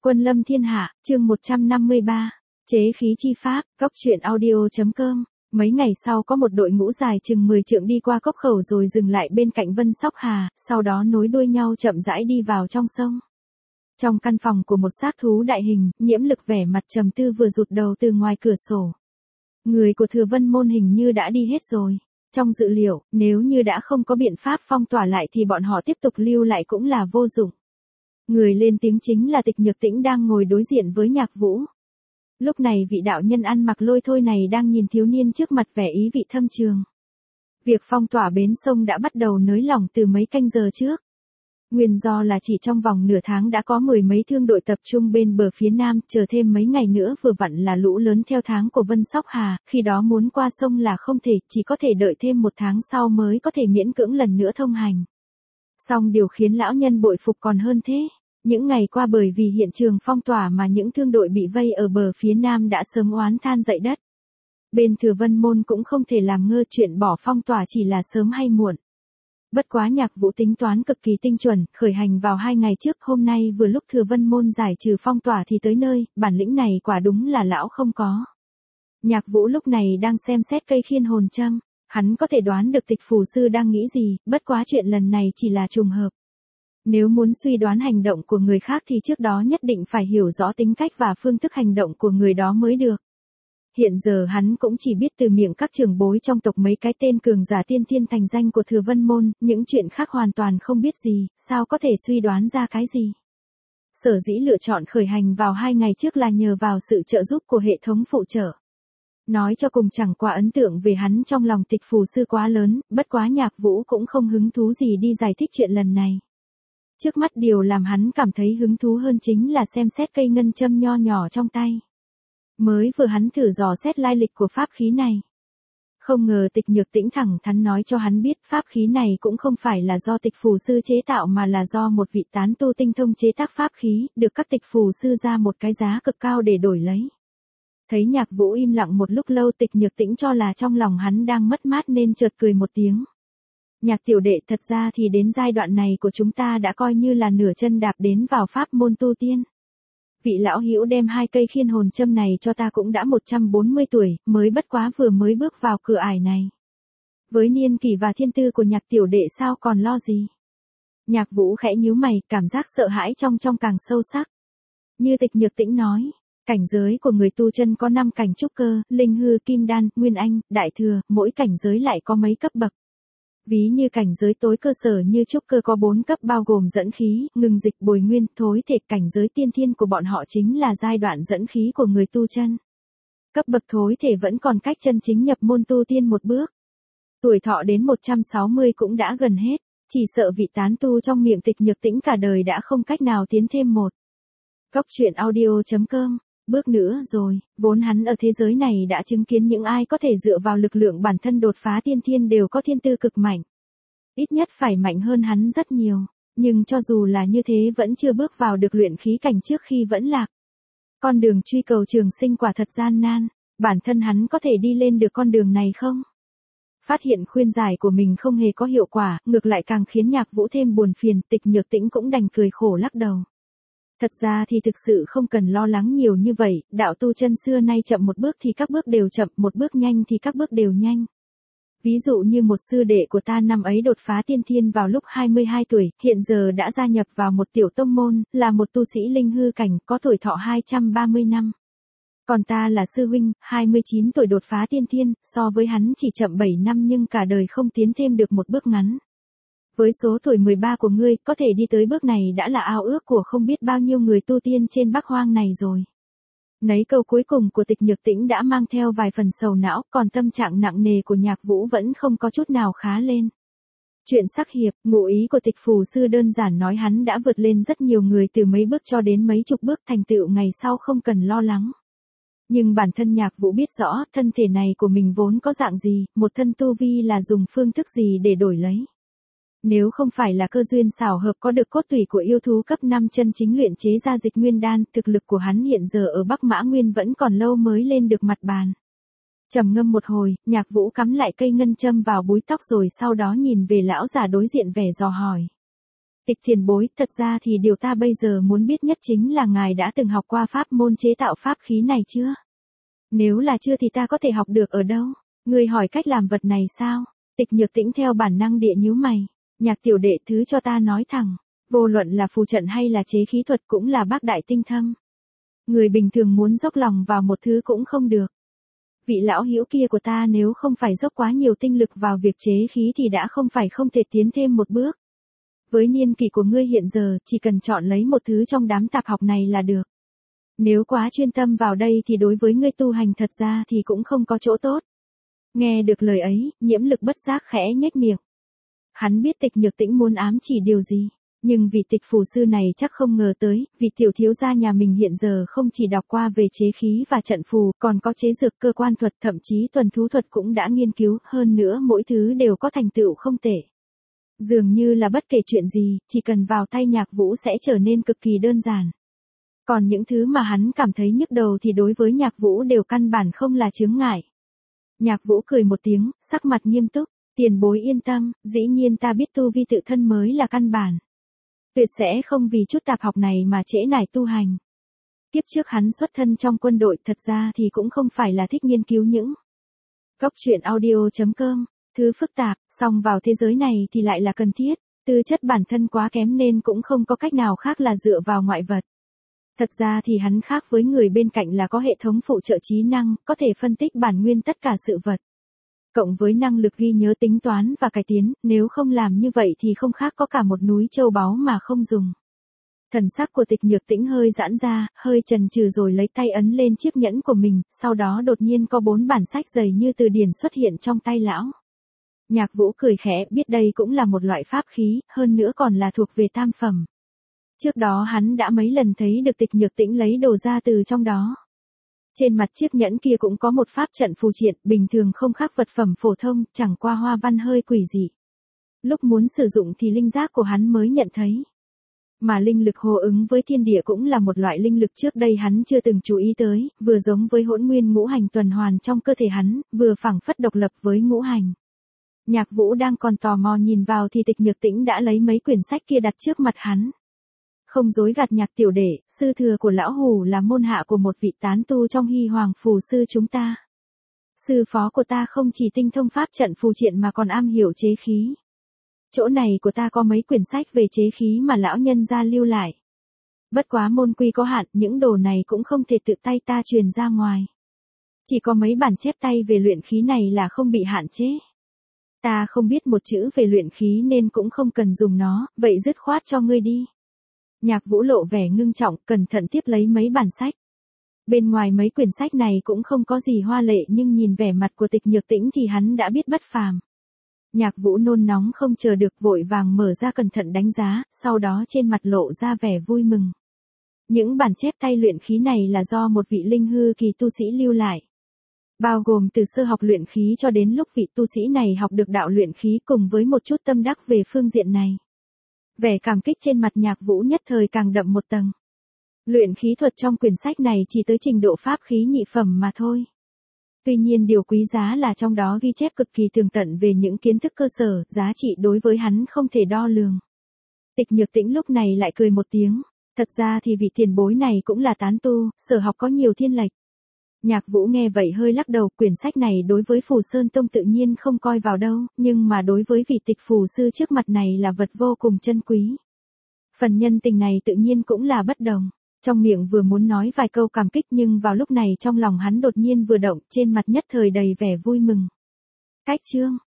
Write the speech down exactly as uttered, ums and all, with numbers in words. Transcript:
Quân lâm thiên hạ, chương một trăm năm mươi ba, chế khí chi pháp, cốc truyện audio.com. Mấy ngày sau có một đội ngũ dài chừng mười trượng đi qua cốc khẩu rồi dừng lại bên cạnh Vân Sóc Hà, sau đó nối đuôi nhau chậm rãi đi vào trong sông. Trong căn phòng của một xác thú đại hình, Nhiễm Lực vẻ mặt trầm tư vừa rụt đầu từ ngoài cửa sổ. Người của Thừa Vân môn hình như đã đi hết rồi. Trong dự liệu, nếu như đã không có biện pháp phong tỏa lại thì bọn họ tiếp tục lưu lại cũng là vô dụng. Người lên tiếng chính là Tịch Nhược Tĩnh đang ngồi đối diện với Nhạc Vũ. Lúc này vị đạo nhân ăn mặc lôi thôi này đang nhìn thiếu niên trước mặt vẻ ý vị thâm trường. Việc phong tỏa bến sông đã bắt đầu nới lỏng từ mấy canh giờ trước. Nguyên do là chỉ trong vòng nửa tháng đã có mười mấy thương đội tập trung bên bờ phía nam, chờ thêm mấy ngày nữa vừa vặn là lũ lớn theo tháng của Vân Sóc Hà, khi đó muốn qua sông là không thể, chỉ có thể đợi thêm một tháng sau mới có thể miễn cưỡng lần nữa thông hành. Song điều khiến lão nhân bội phục còn hơn thế. Những ngày qua bởi vì hiện trường phong tỏa mà những thương đội bị vây ở bờ phía nam đã sớm oán than dậy đất. Bên Thừa Vân môn cũng không thể làm ngơ chuyện bỏ phong tỏa chỉ là sớm hay muộn. Bất quá Nhạc Vũ tính toán cực kỳ tinh chuẩn, khởi hành vào hai ngày trước, hôm nay vừa lúc Thừa Vân môn giải trừ phong tỏa thì tới nơi, bản lĩnh này quả đúng là lão không có. Nhạc Vũ lúc này đang xem xét cây khiên hồn châm, hắn có thể đoán được Tịch Phù sư đang nghĩ gì, bất quá chuyện lần này chỉ là trùng hợp. Nếu muốn suy đoán hành động của người khác thì trước đó nhất định phải hiểu rõ tính cách và phương thức hành động của người đó mới được. Hiện giờ hắn cũng chỉ biết từ miệng các trưởng bối trong tộc mấy cái tên cường giả tiên thiên thành danh của Thừa Vân môn, những chuyện khác hoàn toàn không biết gì, sao có thể suy đoán ra cái gì. Sở dĩ lựa chọn khởi hành vào hai ngày trước là nhờ vào sự trợ giúp của hệ thống phụ trợ. Nói cho cùng chẳng qua ấn tượng về hắn trong lòng Tịch Phù sư quá lớn, bất quá Nhạc Vũ cũng không hứng thú gì đi giải thích chuyện lần này. Trước mắt điều làm hắn cảm thấy hứng thú hơn chính là xem xét cây ngân châm nho nhỏ trong tay. Mới vừa hắn thử dò xét lai lịch của pháp khí này. Không ngờ Tịch Nhược Tĩnh thẳng thắn nói cho hắn biết pháp khí này cũng không phải là do Tịch Phù sư chế tạo mà là do một vị tán tu tinh thông chế tác pháp khí, được các Tịch Phù sư ra một cái giá cực cao để đổi lấy. Thấy Nhạc Vũ im lặng một lúc lâu, Tịch Nhược Tĩnh cho là trong lòng hắn đang mất mát nên chợt cười một tiếng. Nhạc tiểu đệ, thật ra thì đến giai đoạn này của chúng ta đã coi như là nửa chân đạp đến vào pháp môn tu tiên. Vị lão hữu đem hai cây khiên hồn châm này cho ta cũng đã một trăm bốn mươi tuổi, mới bất quá vừa mới bước vào cửa ải này. Với niên kỷ và thiên tư của Nhạc tiểu đệ sao còn lo gì? Nhạc Vũ khẽ nhíu mày, cảm giác sợ hãi trong trong càng sâu sắc. Như Tịch Nhược Tĩnh nói, cảnh giới của người tu chân có năm cảnh trúc cơ, linh hư, kim đan, nguyên anh, đại thừa, mỗi cảnh giới lại có mấy cấp bậc. Ví như cảnh giới tối cơ sở như trúc cơ có bốn cấp bao gồm dẫn khí, ngừng dịch, bồi nguyên, thối thể. Cảnh giới tiên thiên của bọn họ chính là giai đoạn dẫn khí của người tu chân. Cấp bậc thối thể vẫn còn cách chân chính nhập môn tu tiên một bước. Tuổi thọ đến một trăm sáu mươi cũng đã gần hết, chỉ sợ vị tán tu trong miệng Tịch Nhược Tĩnh cả đời đã không cách nào tiến thêm một. Cốc truyện audio.com. Bước nữa rồi, vốn hắn ở thế giới này đã chứng kiến những ai có thể dựa vào lực lượng bản thân đột phá tiên thiên đều có thiên tư cực mạnh. Ít nhất phải mạnh hơn hắn rất nhiều, nhưng cho dù là như thế vẫn chưa bước vào được luyện khí cảnh trước khi vẫn lạc. Con đường truy cầu trường sinh quả thật gian nan, bản thân hắn có thể đi lên được con đường này không? Phát hiện khuyên giải của mình không hề có hiệu quả, ngược lại càng khiến Nhạc Vũ thêm buồn phiền, Tịch Nhược Tĩnh cũng đành cười khổ lắc đầu. Thật ra thì thực sự không cần lo lắng nhiều như vậy, đạo tu chân xưa nay chậm một bước thì các bước đều chậm, một bước nhanh thì các bước đều nhanh. Ví dụ như một sư đệ của ta năm ấy đột phá tiên thiên vào lúc hai mươi hai tuổi, hiện giờ đã gia nhập vào một tiểu tông môn, là một tu sĩ linh hư cảnh, có tuổi thọ hai trăm ba mươi năm. Còn ta là sư huynh, hai mươi chín tuổi đột phá tiên thiên, so với hắn chỉ chậm bảy năm nhưng cả đời không tiến thêm được một bước ngắn. Với số tuổi mười ba của ngươi, có thể đi tới bước này đã là ao ước của không biết bao nhiêu người tu tiên trên Bắc Hoang này rồi. Nấy câu cuối cùng của Tịch Nhược Tĩnh đã mang theo vài phần sầu não, còn tâm trạng nặng nề của Nhạc Vũ vẫn không có chút nào khá lên. Chuyện sắc hiệp, ngụ ý của Tịch Phù sư đơn giản nói hắn đã vượt lên rất nhiều người từ mấy bước cho đến mấy chục bước, thành tựu ngày sau không cần lo lắng. Nhưng bản thân Nhạc Vũ biết rõ, thân thể này của mình vốn có dạng gì, một thân tu vi là dùng phương thức gì để đổi lấy. Nếu không phải là cơ duyên xảo hợp có được cốt tủy của yêu thú cấp năm chân chính luyện chế ra dịch nguyên đan, thực lực của hắn hiện giờ ở Bắc Mã Nguyên vẫn còn lâu mới lên được mặt bàn. Trầm ngâm một hồi, Nhạc Vũ cắm lại cây ngân châm vào búi tóc rồi sau đó nhìn về lão già đối diện vẻ dò hỏi. Tịch tiền bối, thật ra thì điều ta bây giờ muốn biết nhất chính là ngài đã từng học qua pháp môn chế tạo pháp khí này chưa? Nếu là chưa thì ta có thể học được ở đâu? Ngươi hỏi cách làm vật này sao? Tịch Nhược Tĩnh theo bản năng địa nhíu mày. Nhạc tiểu đệ thứ cho ta nói thẳng. Vô luận là phù trận hay là chế khí thuật cũng là bác đại tinh thâm. Người bình thường muốn dốc lòng vào một thứ cũng không được. Vị lão hữu kia của ta nếu không phải dốc quá nhiều tinh lực vào việc chế khí thì đã không phải không thể tiến thêm một bước. Với niên kỷ của ngươi hiện giờ, chỉ cần chọn lấy một thứ trong đám tạp học này là được. Nếu quá chuyên tâm vào đây thì đối với ngươi tu hành thật ra thì cũng không có chỗ tốt. Nghe được lời ấy, Nhiễm Lực bất giác khẽ nhếch miệng. Hắn biết Tịch Nhược Tĩnh muốn ám chỉ điều gì, nhưng vị Tịch phù sư này chắc không ngờ tới, vị tiểu thiếu gia nhà mình hiện giờ không chỉ đọc qua về chế khí và trận phù, còn có chế dược, cơ quan thuật, thậm chí tuần thú thuật cũng đã nghiên cứu, hơn nữa mỗi thứ đều có thành tựu không tệ. Dường như là bất kể chuyện gì, chỉ cần vào tay Nhạc Vũ sẽ trở nên cực kỳ đơn giản. Còn những thứ mà hắn cảm thấy nhức đầu thì đối với Nhạc Vũ đều căn bản không là chướng ngại. Nhạc Vũ cười một tiếng, sắc mặt nghiêm túc, tiền bối yên tâm, dĩ nhiên ta biết tu vi tự thân mới là căn bản. Tuyệt sẽ không vì chút tạp học này mà trễ nải tu hành. Kiếp trước hắn xuất thân trong quân đội, thật ra thì cũng không phải là thích nghiên cứu những Cốc truyện audio chấm com, thứ phức tạp, song vào thế giới này thì lại là cần thiết, tư chất bản thân quá kém nên cũng không có cách nào khác là dựa vào ngoại vật. Thật ra thì hắn khác với người bên cạnh là có hệ thống phụ trợ trí năng, có thể phân tích bản nguyên tất cả sự vật. Cộng với năng lực ghi nhớ, tính toán và cải tiến, nếu không làm như vậy thì không khác có cả một núi châu báu mà không dùng. Thần sắc của Tịch Nhược Tĩnh hơi giãn ra, hơi chần chừ rồi lấy tay ấn lên chiếc nhẫn của mình, sau đó đột nhiên có bốn bản sách dày như từ điển xuất hiện trong tay lão. Nhạc Vũ cười khẽ, biết đây cũng là một loại pháp khí, hơn nữa còn là thuộc về tam phẩm. Trước đó hắn đã mấy lần thấy được Tịch Nhược Tĩnh lấy đồ ra từ trong đó. Trên mặt chiếc nhẫn kia cũng có một pháp trận phù triện, bình thường không khác vật phẩm phổ thông, chẳng qua hoa văn hơi quỷ dị. Lúc muốn sử dụng thì linh giác của hắn mới nhận thấy. Mà linh lực hô ứng với thiên địa cũng là một loại linh lực trước đây hắn chưa từng chú ý tới, vừa giống với hỗn nguyên ngũ hành tuần hoàn trong cơ thể hắn, vừa phảng phất độc lập với ngũ hành. Nhạc Vũ đang còn tò mò nhìn vào thì Tịch Nhược Tĩnh đã lấy mấy quyển sách kia đặt trước mặt hắn. Không dối gạt Nhạc tiểu đệ, sư thừa của lão hủ là môn hạ của một vị tán tu trong Hy Hoàng phù sư chúng ta. Sư phó của ta không chỉ tinh thông pháp trận phù triện mà còn am hiểu chế khí. Chỗ này của ta có mấy quyển sách về chế khí mà lão nhân gia lưu lại. Bất quá môn quy có hạn, những đồ này cũng không thể tự tay ta truyền ra ngoài. Chỉ có mấy bản chép tay về luyện khí này là không bị hạn chế. Ta không biết một chữ về luyện khí nên cũng không cần dùng nó, vậy dứt khoát cho ngươi đi. Nhạc Vũ lộ vẻ ngưng trọng, cẩn thận tiếp lấy mấy bản sách. Bên ngoài mấy quyển sách này cũng không có gì hoa lệ nhưng nhìn vẻ mặt của Tịch Nhược Tĩnh thì hắn đã biết bất phàm. Nhạc Vũ nôn nóng không chờ được, vội vàng mở ra cẩn thận đánh giá, sau đó trên mặt lộ ra vẻ vui mừng. Những bản chép tay luyện khí này là do một vị linh hư kỳ tu sĩ lưu lại. Bao gồm từ sơ học luyện khí cho đến lúc vị tu sĩ này học được đạo luyện khí cùng với một chút tâm đắc về phương diện này. Vẻ cảm kích trên mặt Nhạc Vũ nhất thời càng đậm một tầng. Luyện khí thuật trong quyển sách này chỉ tới trình độ pháp khí nhị phẩm mà thôi. Tuy nhiên điều quý giá là trong đó ghi chép cực kỳ tường tận về những kiến thức cơ sở, giá trị đối với hắn không thể đo lường. Tịch Nhược Tĩnh lúc này lại cười một tiếng. Thật ra thì vị tiền bối này cũng là tán tu, sở học có nhiều thiên lệch. Nhạc Vũ nghe vậy hơi lắc đầu, quyển sách này đối với Phù Sơn Tông tự nhiên không coi vào đâu, nhưng mà đối với vị Tịch phù sư trước mặt này là vật vô cùng chân quý. Phần nhân tình này tự nhiên cũng là bất đồng. Trong miệng vừa muốn nói vài câu cảm kích nhưng vào lúc này trong lòng hắn đột nhiên vừa động, trên mặt nhất thời đầy vẻ vui mừng. Cách chương